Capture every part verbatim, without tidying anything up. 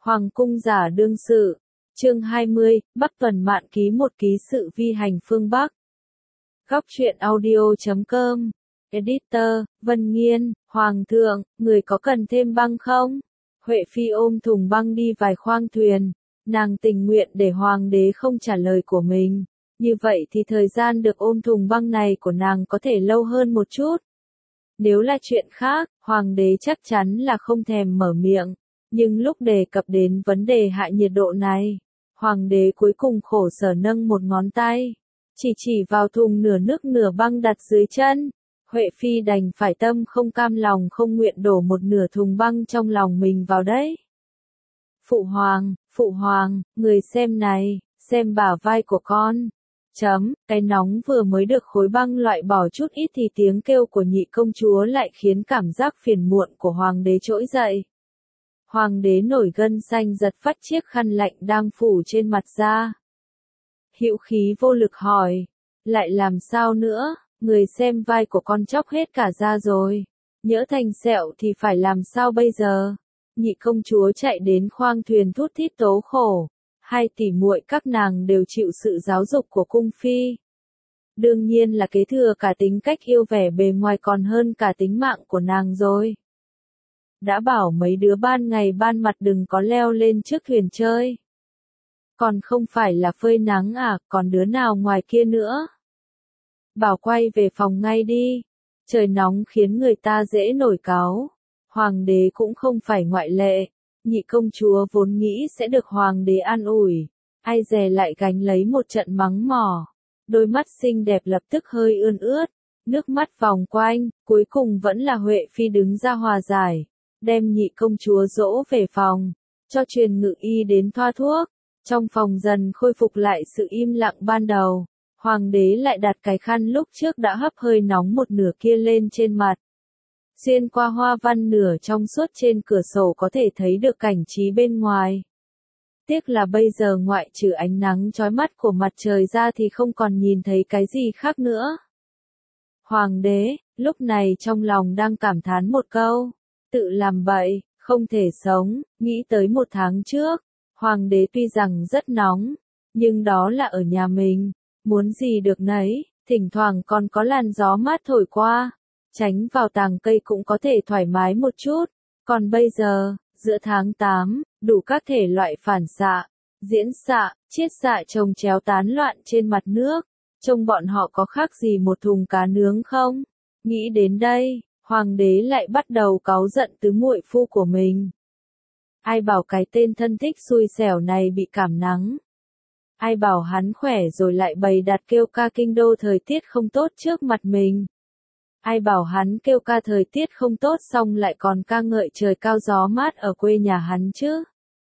Hoàng cung giả đương sự. Chương hai mươi, Bắc Tuần Mạn ký một ký sự vi hành phương Bắc. Góc truyện audio chấm com. Editor, Vân Nghiên, Hoàng thượng, người có cần thêm băng không? Huệ Phi ôm thùng băng đi vài khoang thuyền. Nàng tình nguyện để hoàng đế không trả lời của mình. Như vậy thì thời gian được ôm thùng băng này của nàng có thể lâu hơn một chút. Nếu là chuyện khác, hoàng đế chắc chắn là không thèm mở miệng. Nhưng lúc đề cập đến vấn đề hạ nhiệt độ này, hoàng đế cuối cùng khổ sở nâng một ngón tay, chỉ chỉ vào thùng nửa nước nửa băng đặt dưới chân. Huệ Phi đành phải tâm không cam lòng không nguyện đổ một nửa thùng băng trong lòng mình vào đấy. Phụ hoàng, phụ hoàng, người xem này, xem bả vai của con. Chấm, cái nóng vừa mới được khối băng loại bỏ chút ít thì tiếng kêu của nhị công chúa lại khiến cảm giác phiền muộn của hoàng đế trỗi dậy. Hoàng đế nổi gân xanh giật phắt chiếc khăn lạnh đang phủ trên mặt ra. Hữu khí vô lực hỏi, lại làm sao nữa, người xem vai của con chóc hết cả da rồi, nhỡ thành sẹo thì phải làm sao bây giờ? Nhị công chúa chạy đến khoang thuyền thút thít tố khổ, hai tỷ muội các nàng đều chịu sự giáo dục của cung phi. Đương nhiên là kế thừa cả tính cách yêu vẻ bề ngoài còn hơn cả tính mạng của nàng rồi. Đã bảo mấy đứa ban ngày ban mặt đừng có leo lên trước thuyền chơi. Còn không phải là phơi nắng à, còn đứa nào ngoài kia nữa. Bảo quay về phòng ngay đi. Trời nóng khiến người ta dễ nổi cáu. Hoàng đế cũng không phải ngoại lệ. Nhị công chúa vốn nghĩ sẽ được hoàng đế an ủi. Ai dè lại gánh lấy một trận mắng mỏ. Đôi mắt xinh đẹp lập tức hơi ươn ướt. Nước mắt vòng quanh, cuối cùng vẫn là Huệ Phi đứng ra hòa giải. Đem nhị công chúa dỗ về phòng, cho truyền ngự y đến thoa thuốc. Trong phòng dần khôi phục lại sự im lặng ban đầu. Hoàng đế lại đặt cái khăn lúc trước đã hấp hơi nóng một nửa kia lên trên mặt. Xuyên qua hoa văn nửa trong suốt trên cửa sổ có thể thấy được cảnh trí bên ngoài. Tiếc là bây giờ ngoại trừ ánh nắng chói mắt của mặt trời ra thì không còn nhìn thấy cái gì khác nữa. Hoàng đế, lúc này trong lòng đang cảm thán một câu. Tự làm bậy, không thể sống, nghĩ tới một tháng trước. Hoàng đế tuy rằng rất nóng, nhưng đó là ở nhà mình. Muốn gì được nấy, thỉnh thoảng còn có làn gió mát thổi qua. Tránh vào tàng cây cũng có thể thoải mái một chút. Còn bây giờ, giữa tháng tám, đủ các thể loại phản xạ, diễn xạ, chiết xạ chồng chéo tán loạn trên mặt nước. Trông bọn họ có khác gì một thùng cá nướng không? Nghĩ đến đây, hoàng đế lại bắt đầu cáu giận tứ muội phu của mình. Ai bảo cái tên thân thích xui xẻo này bị cảm nắng? Ai bảo hắn khỏe rồi lại bày đặt kêu ca kinh đô thời tiết không tốt trước mặt mình? Ai bảo hắn kêu ca thời tiết không tốt xong lại còn ca ngợi trời cao gió mát ở quê nhà hắn chứ?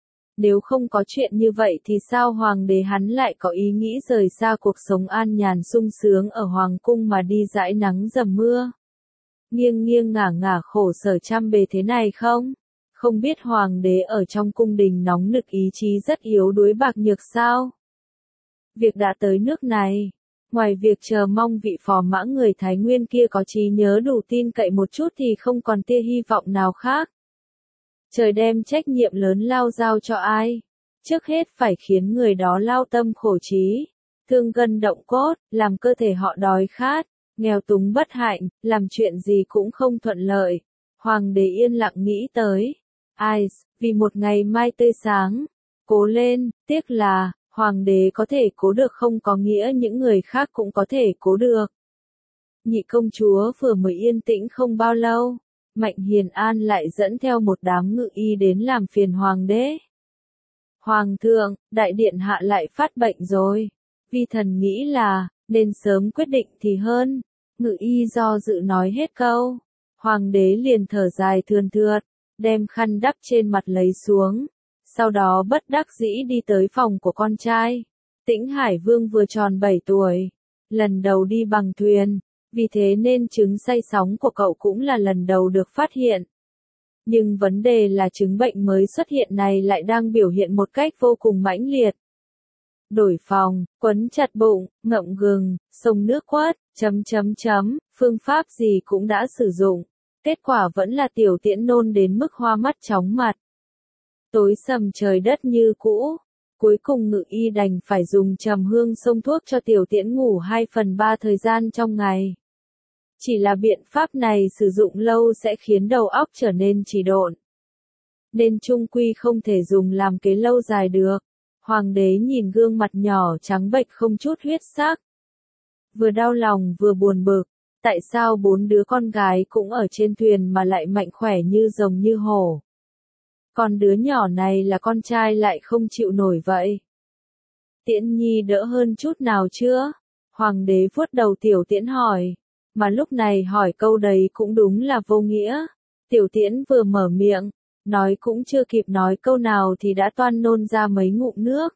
Nếu không có chuyện như vậy thì sao hoàng đế hắn lại có ý nghĩ rời xa cuộc sống an nhàn sung sướng ở hoàng cung mà đi dãi nắng dầm mưa? Nghiêng nghiêng ngả ngả khổ sở trăm bề thế này không? Không biết hoàng đế ở trong cung đình nóng nực ý chí rất yếu đuối bạc nhược sao? Việc đã tới nước này, ngoài việc chờ mong vị phò mã người Thái Nguyên kia có trí nhớ đủ tin cậy một chút thì không còn tia hy vọng nào khác. Trời đem trách nhiệm lớn lao giao cho ai? Trước hết phải khiến người đó lao tâm khổ trí, thương gân động cốt, làm cơ thể họ đói khát. Nghèo túng bất hạnh, làm chuyện gì cũng không thuận lợi. Hoàng đế yên lặng nghĩ tới. Ai, vì một ngày mai tươi sáng. Cố lên, tiếc là, hoàng đế có thể cố được không có nghĩa những người khác cũng có thể cố được. Nhị công chúa vừa mới yên tĩnh không bao lâu. Mạnh Hiền An lại dẫn theo một đám ngự y đến làm phiền hoàng đế. Hoàng thượng, đại điện hạ lại phát bệnh rồi. Vi thần nghĩ là, nên sớm quyết định thì hơn. Ngự y do dự nói hết câu. Hoàng đế liền thở dài thườn thượt, đem khăn đắp trên mặt lấy xuống. Sau đó bất đắc dĩ đi tới phòng của con trai. Tĩnh Hải Vương vừa tròn bảy tuổi. Lần đầu đi bằng thuyền. Vì thế nên chứng say sóng của cậu cũng là lần đầu được phát hiện. Nhưng vấn đề là chứng bệnh mới xuất hiện này lại đang biểu hiện một cách vô cùng mãnh liệt. Đổi phòng, quấn chặt bụng, ngậm gừng, xông nước quất, chấm chấm chấm, phương pháp gì cũng đã sử dụng. Kết quả vẫn là tiểu tiễn nôn đến mức hoa mắt chóng mặt. Tối sầm trời đất như cũ. Cuối cùng Ngự Y đành phải dùng trầm hương xông thuốc cho Tiểu Tiễn ngủ hai phần ba thời gian trong ngày. Chỉ là biện pháp này sử dụng lâu sẽ khiến đầu óc trở nên trì độn. Nên chung quy không thể dùng làm kế lâu dài được. Hoàng đế nhìn gương mặt nhỏ trắng bệch không chút huyết sắc. Vừa đau lòng vừa buồn bực. Tại sao bốn đứa con gái cũng ở trên thuyền mà lại mạnh khỏe như rồng như hổ? Còn đứa nhỏ này là con trai lại không chịu nổi vậy. Tiễn Nhi đỡ hơn chút nào chưa? Hoàng đế vuốt đầu Tiểu Tiễn hỏi. Mà lúc này hỏi câu đấy cũng đúng là vô nghĩa. Tiểu Tiễn vừa mở miệng, nói cũng chưa kịp nói câu nào thì đã toan nôn ra mấy ngụm nước.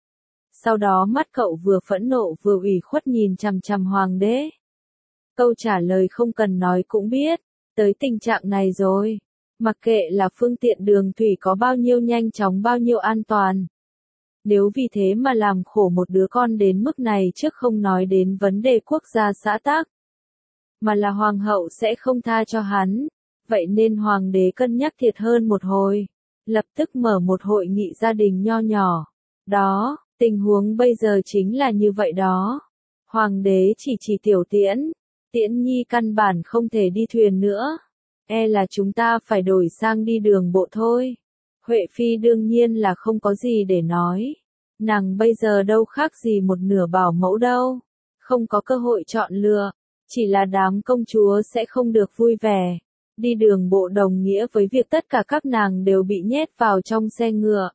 Sau đó mắt cậu vừa phẫn nộ vừa ủy khuất nhìn chằm chằm hoàng đế. Câu trả lời không cần nói cũng biết, tới tình trạng này rồi. Mặc kệ là phương tiện đường thủy có bao nhiêu nhanh chóng bao nhiêu an toàn. Nếu vì thế mà làm khổ một đứa con đến mức này trước không nói đến vấn đề quốc gia xã tắc. Mà là hoàng hậu sẽ không tha cho hắn. Vậy nên hoàng đế cân nhắc thiệt hơn một hồi. Lập tức mở một hội nghị gia đình nho nhỏ. Đó, tình huống bây giờ chính là như vậy đó. Hoàng đế chỉ chỉ Tiểu Tiễn. Tiễn Nhi căn bản không thể đi thuyền nữa. E là chúng ta phải đổi sang đi đường bộ thôi. Huệ Phi đương nhiên là không có gì để nói. Nàng bây giờ đâu khác gì một nửa bảo mẫu đâu. Không có cơ hội chọn lựa. Chỉ là đám công chúa sẽ không được vui vẻ. Đi đường bộ đồng nghĩa với việc tất cả các nàng đều bị nhét vào trong xe ngựa.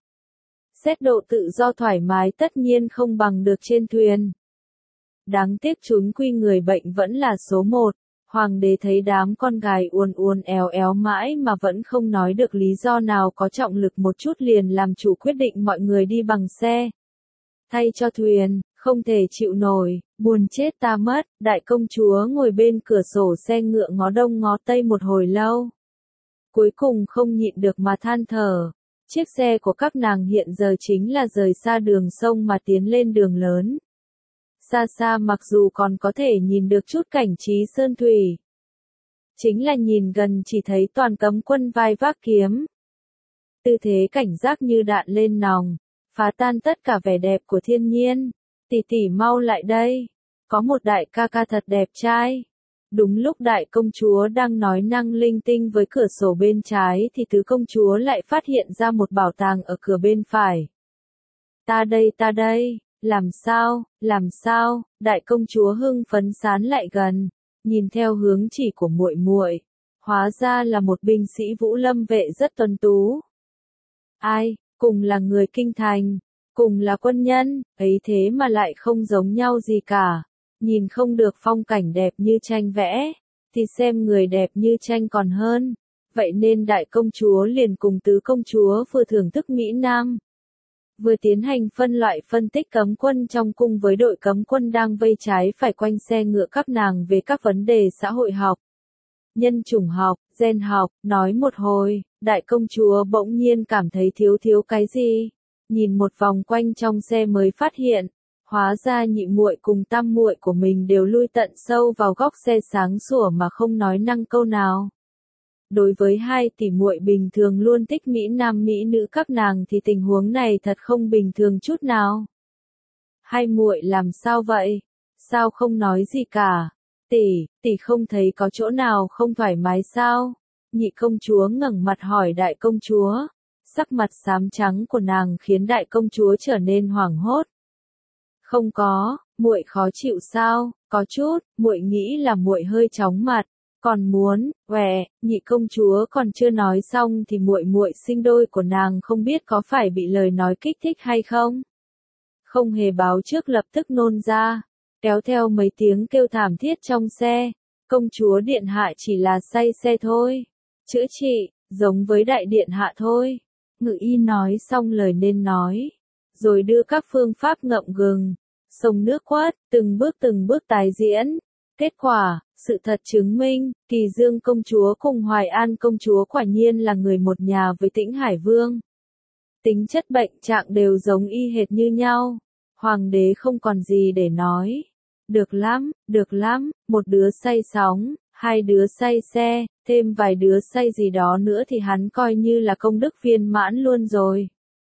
Xét độ tự do thoải mái tất nhiên không bằng được trên thuyền. Đáng tiếc chúng quy người bệnh vẫn là số một. Hoàng đế thấy đám con gái uốn uốn éo éo mãi mà vẫn không nói được lý do nào có trọng lực một chút liền làm chủ quyết định mọi người đi bằng xe. Thay cho thuyền, không thể chịu nổi, buồn chết ta mất, đại công chúa ngồi bên cửa sổ xe ngựa ngó đông ngó tây một hồi lâu. Cuối cùng không nhịn được mà than thở, chiếc xe của các nàng hiện giờ chính là rời xa đường sông mà tiến lên đường lớn. Xa xa mặc dù còn có thể nhìn được chút cảnh trí sơn thủy. Chính là nhìn gần chỉ thấy toàn cấm quân vai vác kiếm. Tư thế cảnh giác như đạn lên nòng, phá tan tất cả vẻ đẹp của thiên nhiên. Tỷ tỷ mau lại đây, có một đại ca ca thật đẹp trai. Đúng lúc đại công chúa đang nói năng linh tinh với cửa sổ bên trái thì tứ công chúa lại phát hiện ra một bảo tàng ở cửa bên phải. Ta đây ta đây. Làm sao, làm sao, đại công chúa hưng phấn sán lại gần, nhìn theo hướng chỉ của muội muội, hóa ra là một binh sĩ Vũ Lâm vệ rất tuấn tú. Ai, cùng là người kinh thành, cùng là quân nhân, ấy thế mà lại không giống nhau gì cả, nhìn không được phong cảnh đẹp như tranh vẽ, thì xem người đẹp như tranh còn hơn, vậy nên đại công chúa liền cùng tứ công chúa vừa thưởng thức Mỹ Nam. Vừa tiến hành phân loại phân tích cấm quân trong cung với đội cấm quân đang vây trái phải quanh xe ngựa các nàng về các vấn đề xã hội học, nhân chủng học, gen học, nói một hồi, đại công chúa bỗng nhiên cảm thấy thiếu thiếu cái gì, nhìn một vòng quanh trong xe mới phát hiện, hóa ra nhị muội cùng tam muội của mình đều lui tận sâu vào góc xe sáng sủa mà không nói năng câu nào. Đối với hai tỷ muội bình thường luôn thích Mỹ Nam Mỹ nữ các nàng thì tình huống này thật không bình thường chút nào. Hai muội làm sao vậy? Sao không nói gì cả? Tỷ, tỷ không thấy có chỗ nào không thoải mái sao? Nhị công chúa ngẩng mặt hỏi đại công chúa. Sắc mặt xám trắng của nàng khiến đại công chúa trở nên hoảng hốt. Không có, muội khó chịu sao? Có chút, muội nghĩ là muội hơi chóng mặt. Còn muốn, "Quẹ", nhị công chúa còn chưa nói xong thì muội muội sinh đôi của nàng không biết có phải bị lời nói kích thích hay không. Không hề báo trước lập tức nôn ra, kéo theo mấy tiếng kêu thảm thiết trong xe, công chúa điện hạ chỉ là say xe thôi, chữa trị, giống với đại điện hạ thôi. Ngự y nói xong lời nên nói, rồi đưa các phương pháp ngậm gừng, xông nước quất, từng bước từng bước tái diễn. Kết quả, sự thật chứng minh, Kỳ Dương công chúa cùng Hoài An công chúa quả nhiên là người một nhà với Tĩnh Hải Vương. Tính chất bệnh trạng đều giống y hệt như nhau. Hoàng đế không còn gì để nói. Được lắm, được lắm, một đứa say sóng, Hai đứa say xe, thêm vài đứa say gì đó nữa thì hắn coi như là công đức viên mãn luôn rồi.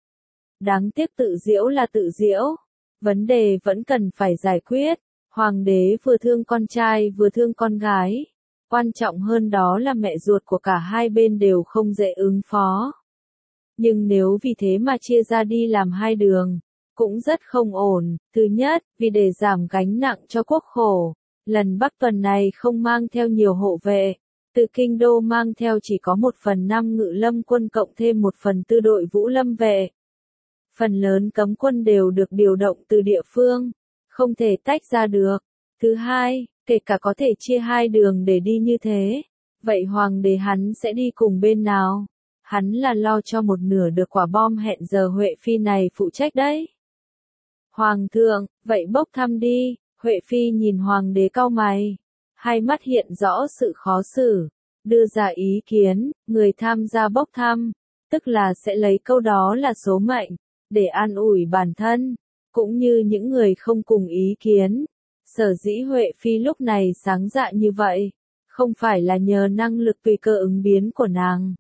Đáng tiếc tự diễu là tự diễu. Vấn đề vẫn cần phải giải quyết. Hoàng đế vừa thương con trai vừa thương con gái. Quan trọng hơn đó là mẹ ruột của cả hai bên đều không dễ ứng phó. Nhưng nếu vì thế mà chia ra đi làm hai đường, cũng rất không ổn. Thứ nhất, vì để giảm gánh nặng cho quốc khổ, lần Bắc tuần này không mang theo nhiều hộ vệ. Từ kinh đô mang theo chỉ có một phần năm ngự lâm quân cộng thêm một phần tư đội vũ lâm vệ. Phần lớn cấm quân đều được điều động từ địa phương, không thể tách ra được. Thứ hai, kể cả có thể chia hai đường để đi như thế, vậy hoàng đế hắn sẽ đi cùng bên nào? Hắn là lo cho một nửa được quả bom hẹn giờ Huệ Phi này phụ trách đấy. Hoàng thượng, vậy bốc thăm đi. Huệ Phi nhìn hoàng đế cau mày, hai mắt hiện rõ sự khó xử, đưa ra ý kiến, người tham gia bốc thăm, tức là sẽ lấy câu đó là số mệnh, để an ủi bản thân, cũng như những người không cùng ý kiến. Sở dĩ Huệ Phi lúc này sáng dạ như vậy, không phải là nhờ năng lực tùy cơ ứng biến của nàng,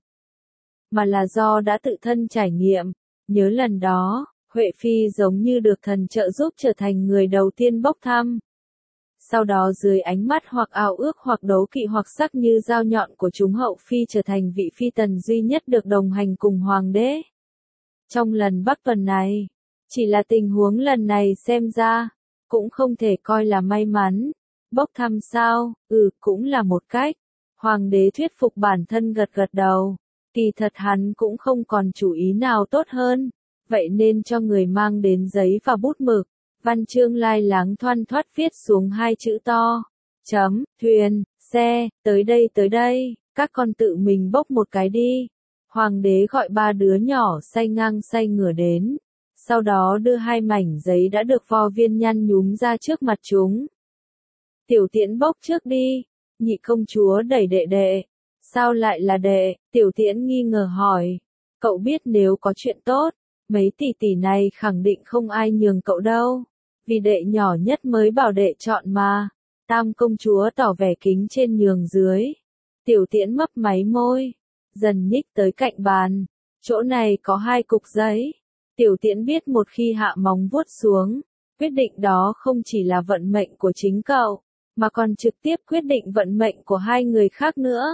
mà là do đã tự thân trải nghiệm. Nhớ lần đó, Huệ Phi giống như được thần trợ giúp trở thành người đầu tiên bốc thăm. Sau đó dưới ánh mắt hoặc ao ước hoặc đấu kỵ hoặc sắc như dao nhọn của chúng hậu phi trở thành vị phi tần duy nhất được đồng hành cùng hoàng đế. Trong lần Bắc tuần này, chỉ là tình huống lần này xem ra, cũng không thể coi là may mắn. Bốc thăm sao? Ừ, cũng là một cách. Hoàng đế thuyết phục bản thân gật gật đầu. Kỳ thật hắn cũng không còn chủ ý nào tốt hơn. Vậy nên cho người mang đến giấy và bút mực. Văn chương lai láng thoăn thoắt viết xuống hai chữ to. Chấm, thuyền, xe, tới đây tới đây, các con tự mình bốc một cái đi. Hoàng đế gọi ba đứa nhỏ say ngang say ngửa đến. Sau đó đưa hai mảnh giấy đã được vo viên nhăn nhúm ra trước mặt chúng. Tiểu Tiễn bốc trước đi. Nhị công chúa đẩy đệ đệ. Sao lại là đệ? Tiểu Tiễn nghi ngờ hỏi. Cậu biết nếu có chuyện tốt, mấy tỷ tỷ này khẳng định không ai nhường cậu đâu. Vì đệ nhỏ nhất mới bảo đệ chọn mà. Tam công chúa tỏ vẻ kính trên nhường dưới. Tiểu Tiễn mấp máy môi, dần nhích tới cạnh bàn. Chỗ này có hai cục giấy. Tiểu Tiễn biết một khi hạ móng vuốt xuống, quyết định đó không chỉ là vận mệnh của chính cậu, mà còn trực tiếp quyết định vận mệnh của hai người khác nữa.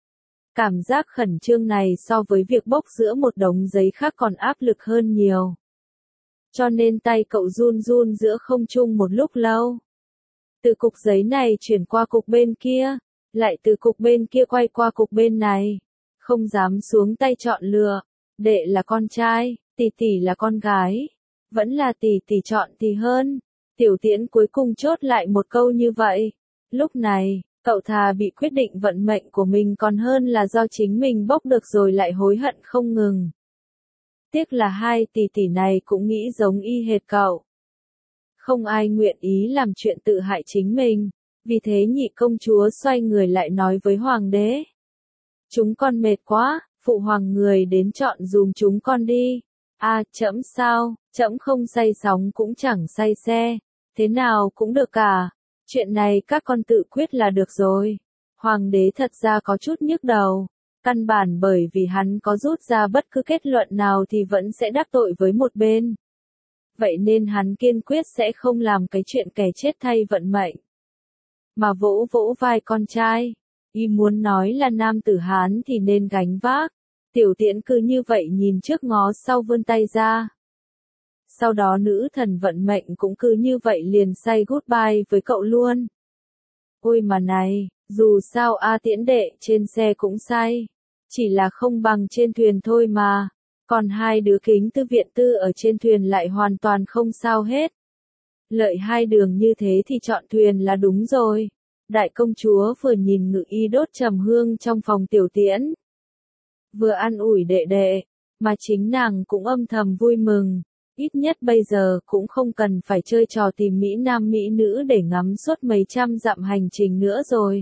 Cảm giác khẩn trương này so với việc bốc giữa một đống giấy khác còn áp lực hơn nhiều. Cho nên tay cậu run run giữa không trung một lúc lâu. Từ cục giấy này chuyển qua cục bên kia, lại từ cục bên kia quay qua cục bên này. Không dám xuống tay chọn lựa. Đệ là con trai, tỷ tỷ là con gái. Vẫn là tỷ tỷ chọn thì hơn. Tiểu Tiễn cuối cùng chốt lại một câu như vậy. Lúc này, cậu thà bị quyết định vận mệnh của mình còn hơn là do chính mình bốc được rồi lại hối hận không ngừng. Tiếc là hai tỷ tỷ này cũng nghĩ giống y hệt cậu. Không ai nguyện ý làm chuyện tự hại chính mình. Vì thế nhị công chúa xoay người lại nói với hoàng đế. Chúng con mệt quá, phụ hoàng người đến chọn dùm chúng con đi. À, trẫm sao, trẫm không say sóng cũng chẳng say xe. Thế nào cũng được cả. Chuyện này các con tự quyết là được rồi. Hoàng đế thật ra có chút nhức đầu. Căn bản bởi vì hắn có rút ra bất cứ kết luận nào thì vẫn sẽ đắc tội với một bên. Vậy nên hắn kiên quyết sẽ không làm cái chuyện kẻ chết thay vận mệnh. Mà vỗ vỗ vai con trai. Y muốn nói là nam tử Hán thì nên gánh vác. Tiểu Tiễn cứ như vậy nhìn trước ngó sau vươn tay ra. Sau đó nữ thần vận mệnh cũng cứ như vậy liền say goodbye với cậu luôn. Ôi mà này, dù sao A Tiễn đệ trên xe cũng say. Chỉ là không bằng trên thuyền thôi mà. Còn hai đứa kính tư viện tư ở trên thuyền lại hoàn toàn không sao hết. Lợi hai đường như thế thì chọn thuyền là đúng rồi. Đại công chúa vừa nhìn ngự y đốt trầm hương trong phòng Tiểu Tiễn. Vừa an ủi đệ đệ, mà chính nàng cũng âm thầm vui mừng. Ít nhất bây giờ cũng không cần phải chơi trò tìm Mỹ Nam Mỹ Nữ để ngắm suốt mấy trăm dặm hành trình nữa rồi.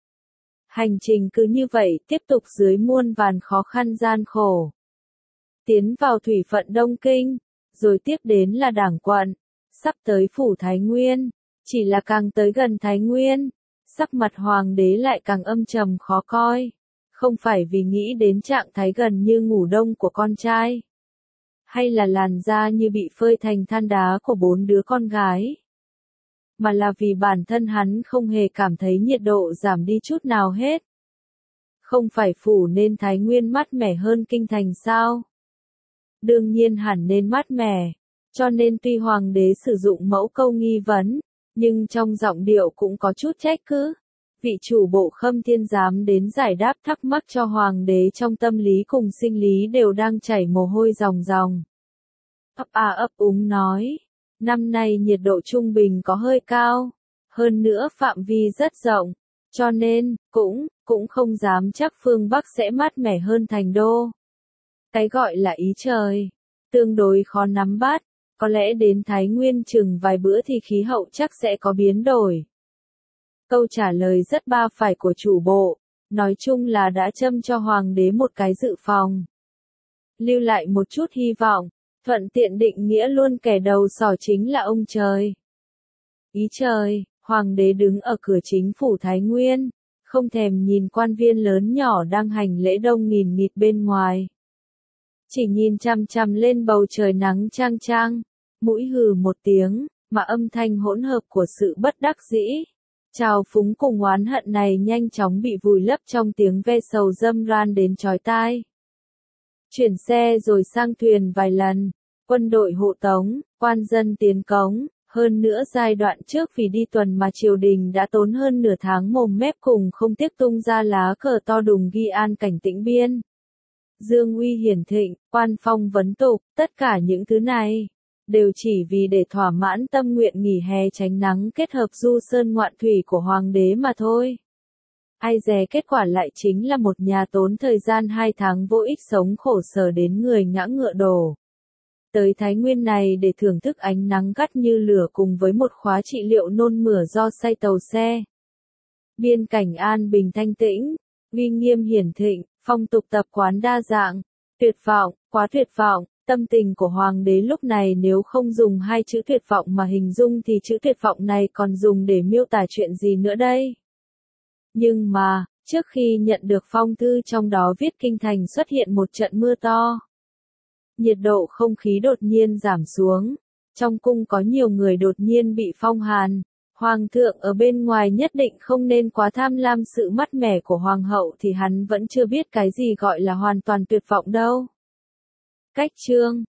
Hành trình cứ như vậy tiếp tục dưới muôn vàn khó khăn gian khổ. Tiến vào thủy phận Đông Kinh, rồi tiếp đến là Đảng quận, sắp tới phủ Thái Nguyên, chỉ là càng tới gần Thái Nguyên, sắc mặt hoàng đế lại càng âm trầm khó coi. Không phải vì nghĩ đến trạng thái gần như ngủ đông của con trai, hay là làn da như bị phơi thành than đá của bốn đứa con gái, mà là vì bản thân hắn không hề cảm thấy nhiệt độ giảm đi chút nào hết. Không phải phủ nên Thái Nguyên mát mẻ hơn kinh thành sao? Đương nhiên hẳn nên mát mẻ, cho nên tuy hoàng đế sử dụng mẫu câu nghi vấn, nhưng trong giọng điệu cũng có chút trách cứ. Vị chủ bộ Khâm Thiên dám đến giải đáp thắc mắc cho hoàng đế trong tâm lý cùng sinh lý đều đang chảy mồ hôi ròng ròng. Ấp a ấp úng nói, năm nay nhiệt độ trung bình có hơi cao, hơn nữa phạm vi rất rộng, cho nên, cũng, cũng không dám chắc phương Bắc sẽ mát mẻ hơn thành đô. Cái gọi là ý trời, tương đối khó nắm bắt, có lẽ đến Thái Nguyên chừng vài bữa thì khí hậu chắc sẽ có biến đổi. Câu trả lời rất ba phải của chủ bộ, nói chung là đã châm cho hoàng đế một cái dự phòng. Lưu lại một chút hy vọng, thuận tiện định nghĩa luôn kẻ đầu sỏ chính là ông trời. Ý trời, hoàng đế đứng ở cửa chính phủ Thái Nguyên, không thèm nhìn quan viên lớn nhỏ đang hành lễ đông nghìn nghịt bên ngoài. Chỉ nhìn chằm chằm lên bầu trời nắng chang chang, mũi hừ một tiếng, mà âm thanh hỗn hợp của sự bất đắc dĩ. Trào phúng cùng oán hận này nhanh chóng bị vùi lấp trong tiếng ve sầu râm ran đến chói tai. Chuyển xe rồi sang thuyền vài lần, quân đội hộ tống, quan dân tiến cống, hơn nữa giai đoạn trước vì đi tuần mà triều đình đã tốn hơn nửa tháng mồm mép cùng không tiếc tung ra lá cờ to đùng ghi an cảnh Tĩnh Biên. Dương uy hiển thịnh, quan phong vấn tục, tất cả những thứ này đều chỉ vì để thỏa mãn tâm nguyện nghỉ hè tránh nắng kết hợp du sơn ngoạn thủy của hoàng đế mà thôi. Ai dè kết quả lại chính là một nhà tốn thời gian hai tháng vô ích sống khổ sở đến người ngã ngựa đổ. Tới Thái Nguyên này để thưởng thức ánh nắng gắt như lửa cùng với một khóa trị liệu nôn mửa do say tàu xe. Biên cảnh an bình thanh tĩnh, uy nghiêm hiển thịnh, phong tục tập quán đa dạng, tuyệt vọng, quá tuyệt vọng. Tâm tình của hoàng đế lúc này nếu không dùng hai chữ tuyệt vọng mà hình dung thì chữ tuyệt vọng này còn dùng để miêu tả chuyện gì nữa đây? Nhưng mà, trước khi nhận được phong thư trong đó viết kinh thành xuất hiện một trận mưa to. Nhiệt độ không khí đột nhiên giảm xuống, trong cung có nhiều người đột nhiên bị phong hàn. Hoàng thượng ở bên ngoài nhất định không nên quá tham lam sự mát mẻ của hoàng hậu thì hắn vẫn chưa biết cái gì gọi là hoàn toàn tuyệt vọng đâu. Cách chương